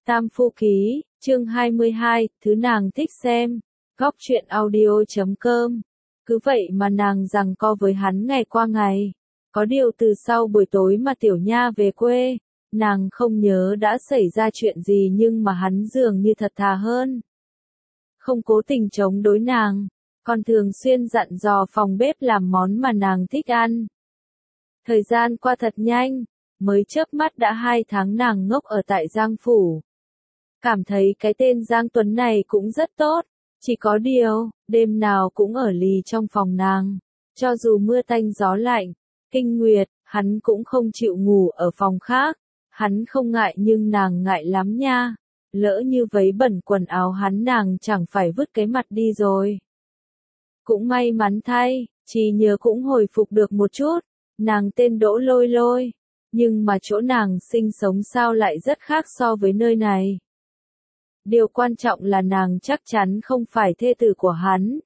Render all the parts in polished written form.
Tam Phu Ký, chương 22, thứ nàng thích xem. Góc truyện audio.com. Cứ vậy mà nàng giằng co với hắn ngày qua ngày. Có điều từ sau buổi tối mà Tiểu Nha về quê, nàng không nhớ đã xảy ra chuyện gì nhưng mà hắn dường như thật thà hơn. Không cố tình chống đối nàng, còn thường xuyên dặn dò phòng bếp làm món mà nàng thích ăn. Thời gian qua thật nhanh, mới chớp mắt đã 2 tháng nàng ngốc ở tại Giang Phủ. Cảm thấy cái tên Giang Tuấn này cũng rất tốt, chỉ có điều, đêm nào cũng ở lì trong phòng nàng. Cho dù mưa tanh gió lạnh, kinh nguyệt, hắn cũng không chịu ngủ ở phòng khác. Hắn không ngại nhưng nàng ngại lắm nha. Lỡ như vấy bẩn quần áo hắn nàng chẳng phải vứt cái mặt đi rồi. Cũng may mắn thay, trí nhớ cũng hồi phục được một chút. Nàng tên Đỗ Lôi Lôi, nhưng mà chỗ nàng sinh sống sao lại rất khác so với nơi này. Điều quan trọng là nàng chắc chắn không phải thê tử của hắn.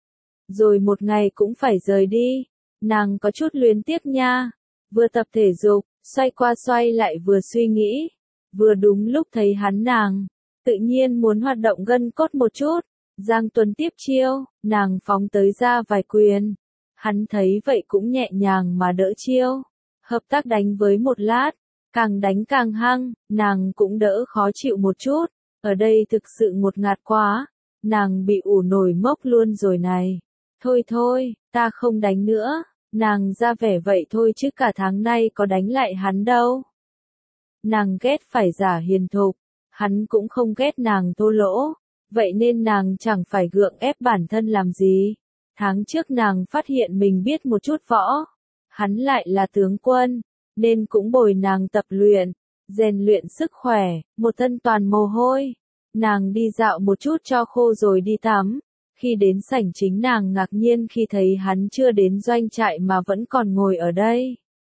Rồi một ngày cũng phải rời đi, nàng có chút luyến tiếc nha. Vừa tập thể dục, xoay qua xoay lại vừa suy nghĩ. Vừa đúng lúc thấy hắn nàng, tự nhiên muốn hoạt động gân cốt một chút. Giang Tuấn tiếp chiêu, nàng phóng tới ra vài quyền. Hắn thấy vậy cũng nhẹ nhàng mà đỡ chiêu. Hợp tác đánh với một lát, càng đánh càng hăng, nàng cũng đỡ khó chịu một chút. Ở đây thực sự ngột ngạt quá, nàng bị ủ nổi mốc luôn rồi này. Thôi thôi, ta không đánh nữa, nàng ra vẻ vậy thôi chứ cả tháng nay có đánh lại hắn đâu. Nàng ghét phải giả hiền thục, hắn cũng không ghét nàng thô lỗ, vậy nên nàng chẳng phải gượng ép bản thân làm gì. Tháng trước nàng phát hiện mình biết một chút võ, hắn lại là tướng quân, nên cũng bồi nàng tập luyện, rèn luyện sức khỏe, một thân toàn mồ hôi. Nàng đi dạo một chút cho khô rồi đi tắm. Khi đến sảnh chính nàng ngạc nhiên khi thấy hắn chưa đến doanh trại mà vẫn còn ngồi ở đây.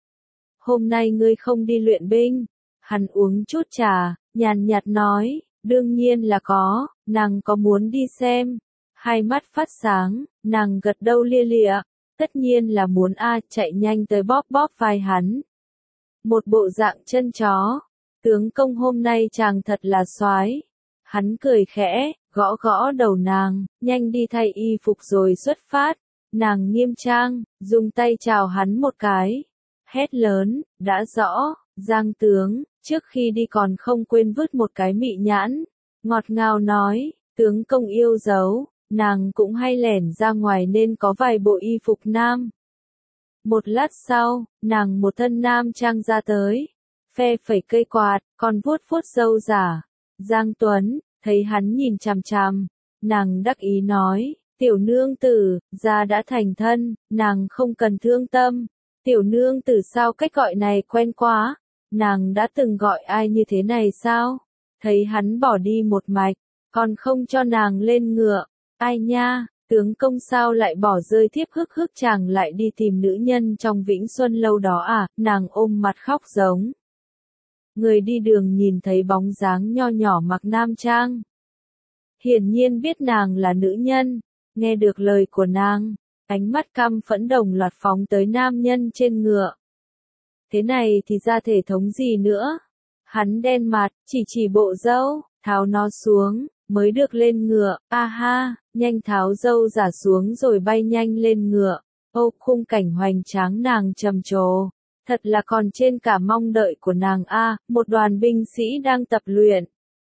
Hôm nay ngươi không đi luyện binh. Hắn uống chút trà, nhàn nhạt nói, đương nhiên là có, nàng có muốn đi xem. Hai mắt phát sáng, nàng gật đầu lia lịa, tất nhiên là muốn chạy nhanh tới bóp bóp vai hắn. Một bộ dạng chân chó, tướng công hôm nay chàng thật là soái. Hắn cười khẽ, gõ gõ đầu nàng, nhanh đi thay y phục rồi xuất phát. Nàng nghiêm trang, dùng tay chào hắn một cái. Hét lớn, đã rõ, Giang tướng, trước khi đi còn không quên vứt một cái mị nhãn. Ngọt ngào nói, tướng công yêu dấu, nàng cũng hay lẻn ra ngoài nên có vài bộ y phục nam. Một lát sau, nàng một thân nam trang ra tới, phe phẩy cây quạt, còn vuốt vuốt râu giả. Giang Tuấn, thấy hắn nhìn chằm chằm, nàng đắc ý nói, tiểu nương tử, gia đã thành thân, nàng không cần thương tâm. Tiểu nương tử sao cách gọi này quen quá, nàng đã từng gọi ai như thế này sao? Thấy hắn bỏ đi một mạch, còn không cho nàng lên ngựa, ai nha, tướng công sao lại bỏ rơi thiếp hức hức chàng lại đi tìm nữ nhân trong Vĩnh Xuân lâu đó à, nàng ôm mặt khóc giống. Người đi đường nhìn thấy bóng dáng nho nhỏ mặc nam trang. Hiển nhiên biết nàng là nữ nhân, nghe được lời của nàng, ánh mắt căm phẫn đồng loạt phóng tới nam nhân trên ngựa. Thế này thì ra thể thống gì nữa? Hắn đen mặt, chỉ bộ râu, tháo nó xuống, mới được lên ngựa, ha, nhanh tháo râu giả xuống rồi bay nhanh lên ngựa. Ô khung cảnh hoành tráng nàng trầm trồ. Thật là còn trên cả mong đợi của nàng một đoàn binh sĩ đang tập luyện.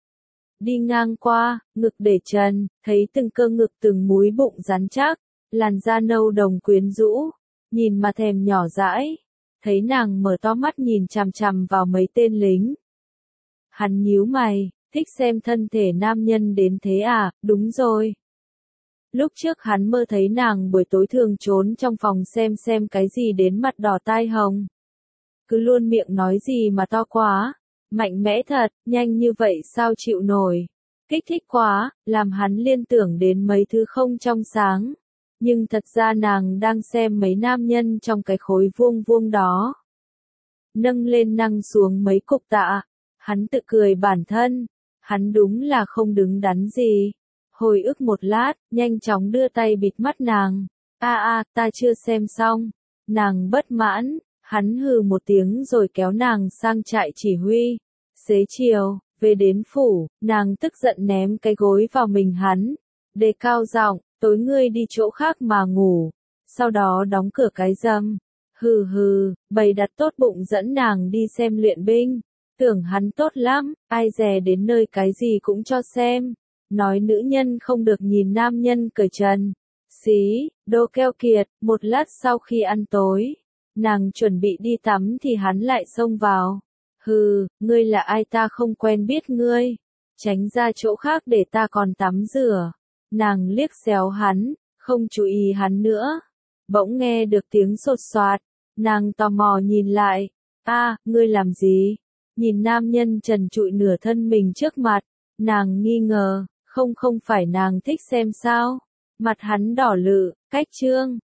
Đi ngang qua, ngực để trần, thấy từng cơ ngực từng múi bụng rắn chắc, làn da nâu đồng quyến rũ, nhìn mà thèm nhỏ dãi. Thấy nàng mở to mắt nhìn chằm chằm vào mấy tên lính. Hắn nhíu mày, thích xem thân thể nam nhân đến thế à, đúng rồi. Lúc trước hắn mơ thấy nàng buổi tối thường trốn trong phòng xem cái gì đến mặt đỏ tai hồng. Cứ luôn miệng nói gì mà to quá, mạnh mẽ thật, nhanh như vậy sao chịu nổi. Kích thích quá, làm hắn liên tưởng đến mấy thứ không trong sáng. Nhưng thật ra nàng đang xem mấy nam nhân trong cái khối vuông vuông đó. Nâng lên nâng xuống mấy cục tạ, hắn tự cười bản thân, hắn đúng là không đứng đắn gì. Hồi ức một lát, nhanh chóng đưa tay bịt mắt nàng. Ta chưa xem xong. Nàng bất mãn, hắn hừ một tiếng rồi kéo nàng sang trại chỉ huy. Xế chiều, Về đến phủ, nàng tức giận ném cái gối vào mình hắn, đề cao giọng, tối ngươi đi chỗ khác mà ngủ, sau đó đóng cửa cái râm. Hừ hừ, bày đặt tốt bụng dẫn nàng đi xem luyện binh, tưởng hắn tốt lắm, ai dè đến nơi cái gì cũng cho xem, nói nữ nhân không được nhìn nam nhân cởi trần. Xí, đồ keo kiệt, một lát sau khi ăn tối, nàng chuẩn bị đi tắm thì hắn lại xông vào. Hừ, ngươi là ai ta không quen biết ngươi, tránh ra chỗ khác để ta còn tắm rửa. Nàng liếc xéo hắn, không chú ý hắn nữa. Bỗng nghe được tiếng sột soạt, nàng tò mò nhìn lại, ngươi làm gì? Nhìn nam nhân trần trụi nửa thân mình trước mặt, nàng nghi ngờ, không phải nàng thích xem sao? Mặt hắn đỏ lự, cách trương,